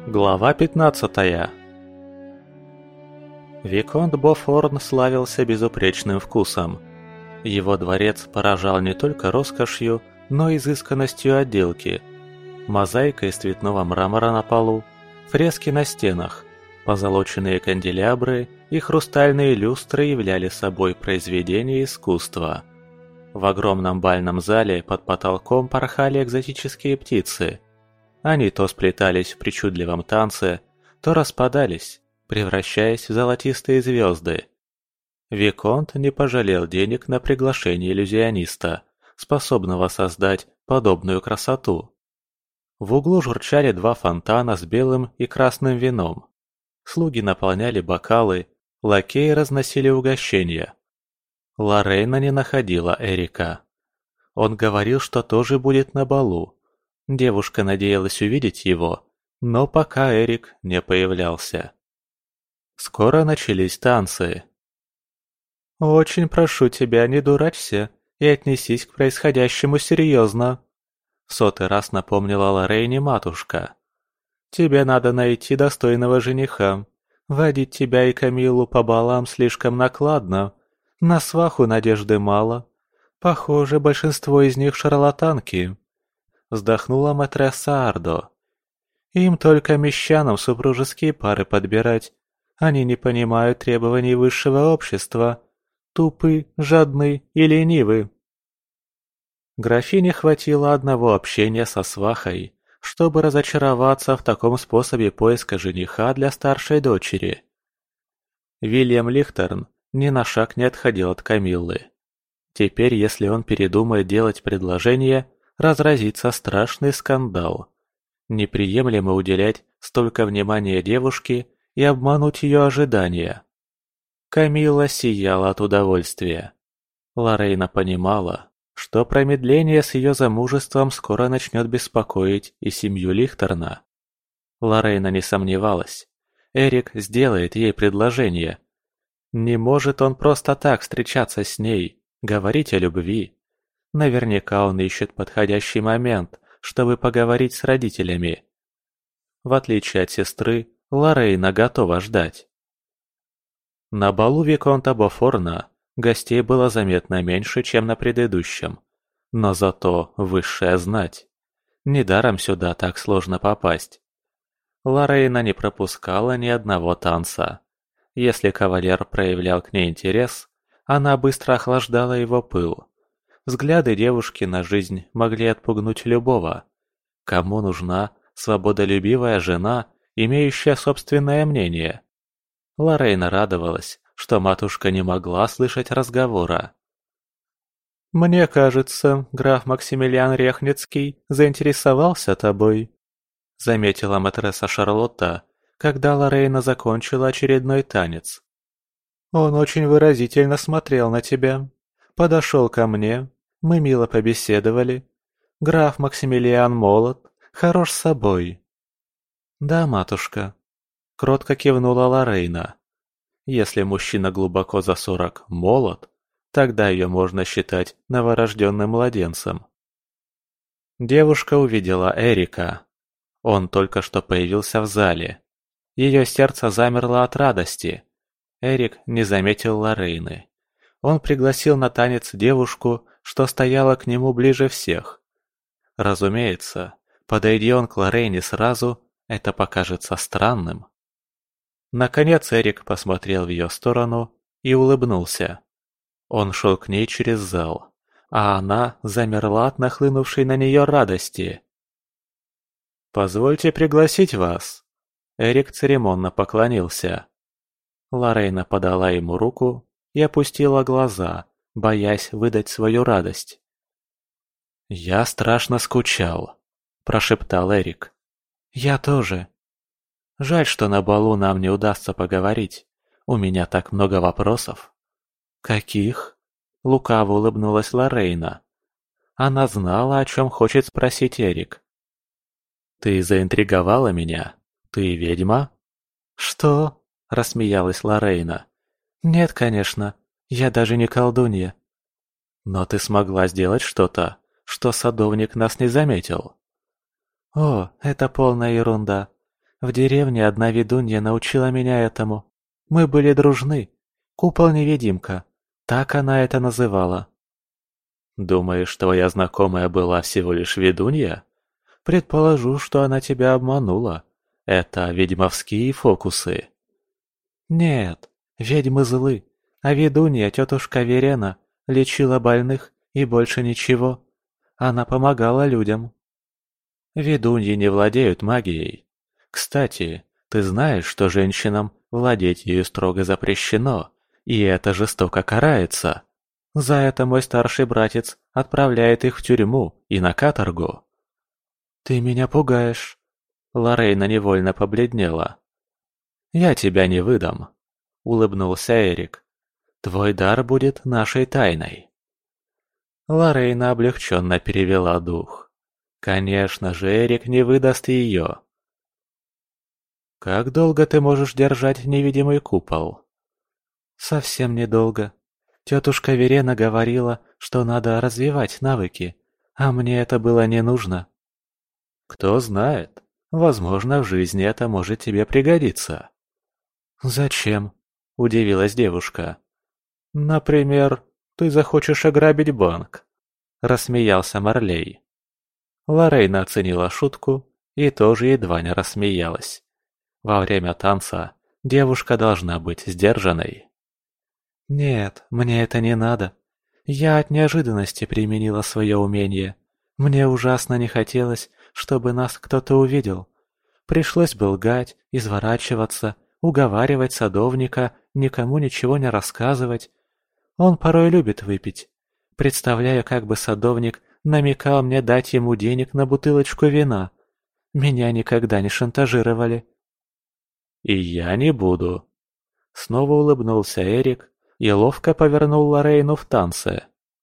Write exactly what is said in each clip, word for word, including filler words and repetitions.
Глава пятнадцатая. Виконт Бофорн славился безупречным вкусом. Его дворец поражал не только роскошью, но и изысканностью отделки. Мозаика из цветного мрамора на полу, фрески на стенах, позолоченные канделябры и хрустальные люстры являли собой произведения искусства. В огромном бальном зале под потолком порхали экзотические птицы. Они то сплетались в причудливом танце, то распадались, превращаясь в золотистые звезды. Виконт не пожалел денег на приглашение иллюзиониста, способного создать подобную красоту. В углу журчали два фонтана с белым и красным вином. Слуги наполняли бокалы, лакеи разносили угощения. Лорейна не находила Эрика. Он говорил, что тоже будет на балу. Девушка надеялась увидеть его, но пока Эрик не появлялся. Скоро начались танцы. «Очень прошу тебя, не дурачься и отнесись к происходящему серьезно», — в сотый раз напомнила Лорейне матушка. «Тебе надо найти достойного жениха. Водить тебя и Камиллу по балам слишком накладно. На сваху надежды мало. Похоже, большинство из них шарлатанки». Вздохнула матресса Ардо. «Им только мещанам супружеские пары подбирать. Они не понимают требований высшего общества. Тупы, жадны и ленивы». Графине хватило одного общения со свахой, чтобы разочароваться в таком способе поиска жениха для старшей дочери. Вильям Лихтерн ни на шаг не отходил от Камиллы. Теперь, если он передумает делать предложение, разразится страшный скандал. Неприемлемо уделять столько внимания девушке и обмануть ее ожидания. Камилла сияла от удовольствия. Лорейна понимала, что промедление с ее замужеством скоро начнет беспокоить и семью Лихтерна. Лорейна не сомневалась. Эрик сделает ей предложение. Не может он просто так встречаться с ней, говорить о любви. Наверняка он ищет подходящий момент, чтобы поговорить с родителями. В отличие от сестры, Лорейна готова ждать. На балу Виконта Бофорна гостей было заметно меньше, чем на предыдущем. Но зато высшая знать. Недаром сюда так сложно попасть. Лорейна не пропускала ни одного танца. Если кавалер проявлял к ней интерес, она быстро охлаждала его пыл. Взгляды девушки на жизнь могли отпугнуть любого. Кому нужна свободолюбивая жена, имеющая собственное мнение? Лорейна радовалась, что матушка не могла слышать разговора. «Мне кажется, граф Максимилиан Рехницкий заинтересовался тобой», — заметила матресса Шарлотта, когда Лорейна закончила очередной танец. «Он очень выразительно смотрел на тебя, подошел ко мне. Мы мило побеседовали. Граф Максимилиан молод, хорош собой». «Да, матушка», — кротко кивнула Лорейна. Если мужчина глубоко за сорок молод, тогда ее можно считать новорожденным младенцем. Девушка увидела Эрика. Он только что появился в зале. Ее сердце замерло от радости. Эрик не заметил Лорейны. Он пригласил на танец девушку, что стояла к нему ближе всех. Разумеется, подойди он к Лорейне сразу, это покажется странным. Наконец Эрик посмотрел в ее сторону и улыбнулся. Он шел к ней через зал, а она замерла от нахлынувшей на нее радости. «Позвольте пригласить вас». Эрик церемонно поклонился. Лорейна подала ему руку и опустила глаза, боясь выдать свою радость. «Я страшно скучал», – прошептал Эрик. «Я тоже. Жаль, что на балу нам не удастся поговорить. У меня так много вопросов». «Каких?» – лукаво улыбнулась Лорейна. Она знала, о чем хочет спросить Эрик. «Ты заинтриговала меня? Ты ведьма?» «Что?» – рассмеялась Лорейна. «Нет, конечно. Я даже не колдунья». «Но ты смогла сделать что-то, что садовник нас не заметил». «О, это полная ерунда. В деревне одна ведунья научила меня этому. Мы были дружны. Купол-невидимка. Так она это называла. Думаешь, твоя знакомая была всего лишь ведунья? Предположу, что она тебя обманула. Это ведьмовские фокусы. Нет, ведьмы злы, а ведунья тетушка Верена лечила больных и больше ничего. Она помогала людям. Ведуньи не владеют магией. Кстати, ты знаешь, что женщинам владеть ею строго запрещено, и это жестоко карается. За это мой старший братец отправляет их в тюрьму и на каторгу. Ты меня пугаешь. Лорейна невольно побледнела. Я тебя не выдам, улыбнулся Эрик. Твой дар будет нашей тайной. Лорейна облегченно перевела дух. Конечно же, Эрик не выдаст ее. Как долго ты можешь держать невидимый купол? Совсем недолго. Тетушка Верена говорила, что надо развивать навыки, а мне это было не нужно. Кто знает, возможно, в жизни это может тебе пригодиться. Зачем? Удивилась девушка. Например, ты захочешь ограбить банк. Рассмеялся Марлей. Лорейна оценила шутку и тоже едва не рассмеялась. Во время танца девушка должна быть сдержанной. «Нет, мне это не надо. Я от неожиданности применила свое умение. Мне ужасно не хотелось, чтобы нас кто-то увидел. Пришлось бы лгать, изворачиваться, уговаривать садовника, никому ничего не рассказывать. Он порой любит выпить. Представляю, как бы садовник намекал мне дать ему денег на бутылочку вина. Меня никогда не шантажировали». «И я не буду». Снова улыбнулся Эрик и ловко повернул Лорейну в танце.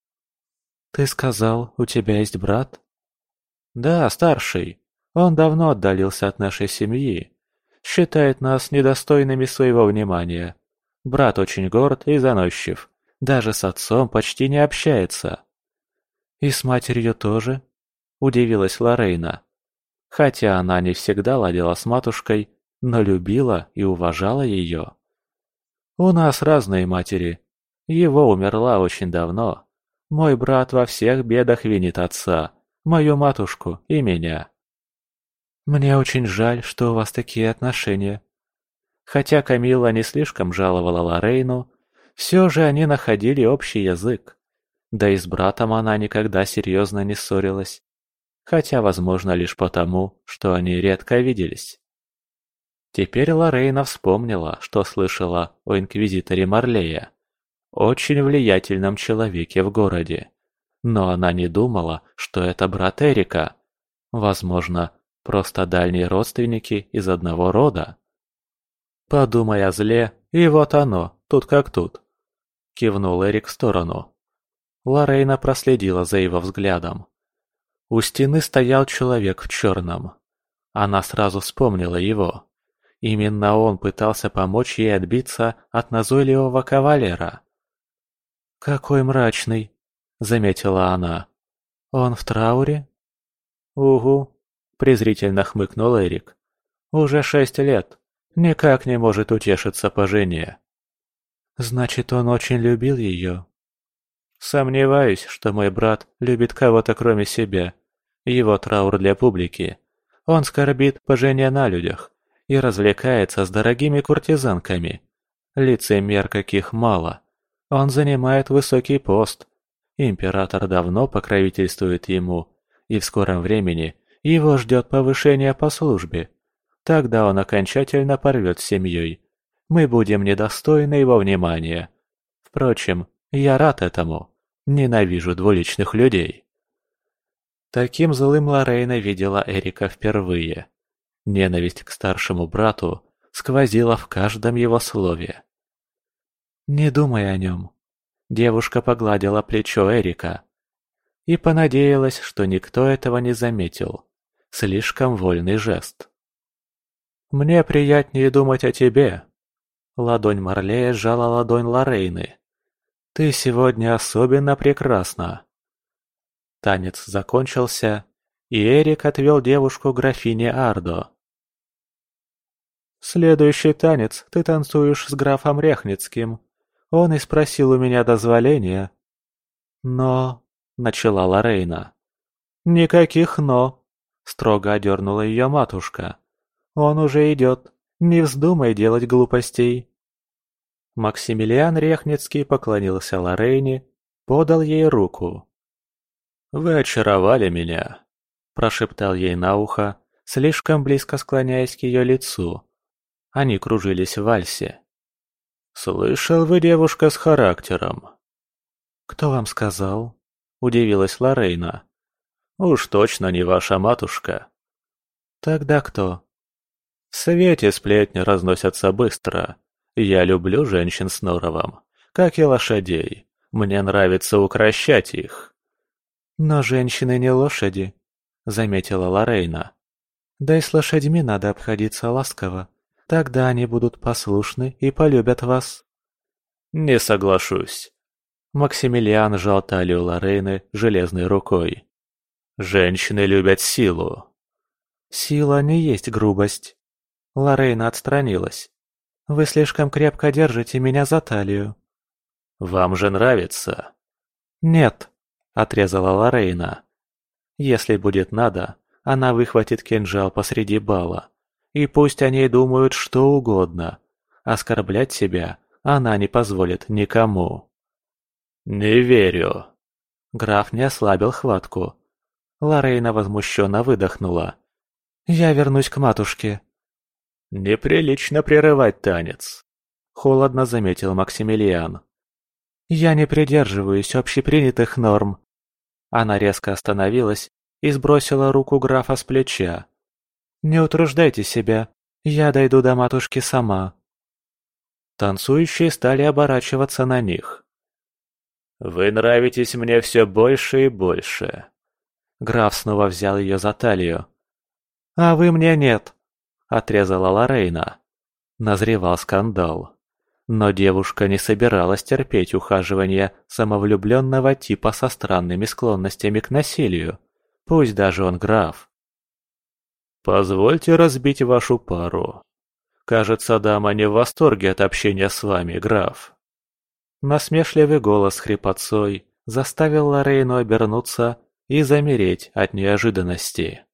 «Ты сказал, у тебя есть брат?» «Да, старший. Он давно отдалился от нашей семьи. Считает нас недостойными своего внимания. Брат очень горд и заносчив. Даже с отцом почти не общается». «И с матерью тоже?» – удивилась Лорейна. Хотя она не всегда ладила с матушкой, но любила и уважала ее. «У нас разные матери. Его умерла очень давно. Мой брат во всех бедах винит отца, мою матушку и меня». «Мне очень жаль, что у вас такие отношения». Хотя Камилла не слишком жаловала Лорейну, все же они находили общий язык. Да и с братом она никогда серьезно не ссорилась. Хотя, возможно, лишь потому, что они редко виделись. Теперь Лорейна вспомнила, что слышала о инквизиторе Марлея, очень влиятельном человеке в городе. Но она не думала, что это брат Эрика. Возможно, просто дальние родственники из одного рода. «Подумай о зле, и вот оно, тут как тут», — кивнул Эрик в сторону. Лорейна проследила за его взглядом. У стены стоял человек в черном. Она сразу вспомнила его. Именно он пытался помочь ей отбиться от назойливого кавалера. «Какой мрачный», — заметила она. «Он в трауре?» «Угу», — презрительно хмыкнул Эрик. «Уже шесть лет. Никак не может утешиться по жене». «Значит, он очень любил ее?» «Сомневаюсь, что мой брат любит кого-то кроме себя. Его траур для публики. Он скорбит по жене на людях и развлекается с дорогими куртизанками. Лицемер каких мало. Он занимает высокий пост. Император давно покровительствует ему, и в скором времени его ждет повышение по службе. Тогда он окончательно порвет с семьей. Мы будем недостойны его внимания. Впрочем, я рад этому. Ненавижу двуличных людей». Таким злым Лорейна видела Эрика впервые. Ненависть к старшему брату сквозила в каждом его слове. «Не думай о нем». Девушка погладила плечо Эрика и понадеялась, что никто этого не заметил. Слишком вольный жест. «Мне приятнее думать о тебе». Ладонь Марлея сжала ладонь Лорейны. «Ты сегодня особенно прекрасна». Танец закончился, и Эрик отвел девушку к графине Ардо. Следующий танец ты танцуешь с графом Ряхницким. Он и спросил у меня дозволения. Но... — начала Лорейна. «Никаких «но», — строго одернула ее матушка. «Он уже идет. Не вздумай делать глупостей». Максимилиан Ряхницкий поклонился Лорейне, подал ей руку. «Вы очаровали меня», – прошептал ей на ухо, слишком близко склоняясь к ее лицу. Они кружились в вальсе. «Слышал, вы девушка с характером». «Кто вам сказал?» – удивилась Лорейна. «Уж точно не ваша матушка». «Тогда кто?» «В свете сплетни разносятся быстро. Я люблю женщин с норовом, как и лошадей. Мне нравится укрощать их». «Но женщины не лошади», — заметила Лорейна. «Да и с лошадьми надо обходиться ласково. Тогда они будут послушны и полюбят вас». «Не соглашусь». Максимилиан сжал талию Лорейны железной рукой. «Женщины любят силу». «Сила не есть грубость». Лорейна отстранилась. «Вы слишком крепко держите меня за талию». «Вам же нравится?» «Нет», — отрезала Лорейна. «Если будет надо, она выхватит кинжал посреди бала. И пусть о ней думают что угодно. Оскорблять себя она не позволит никому». «Не верю». Граф не ослабил хватку. Лорейна возмущенно выдохнула. «Я вернусь к матушке». «Неприлично прерывать танец», — холодно заметил Максимилиан. «Я не придерживаюсь общепринятых норм». Она резко остановилась и сбросила руку графа с плеча. «Не утруждайте себя, я дойду до матушки сама». Танцующие стали оборачиваться на них. «Вы нравитесь мне все больше и больше». Граф снова взял ее за талию. «А вы мне нет», — отрезала Лорейна. Назревал скандал. Но девушка не собиралась терпеть ухаживание самовлюбленного типа со странными склонностями к насилию, пусть даже он граф. «Позвольте разбить вашу пару. Кажется, дама не в восторге от общения с вами, граф». Насмешливый голос с хрипотцой заставил Лорейну обернуться и замереть от неожиданности.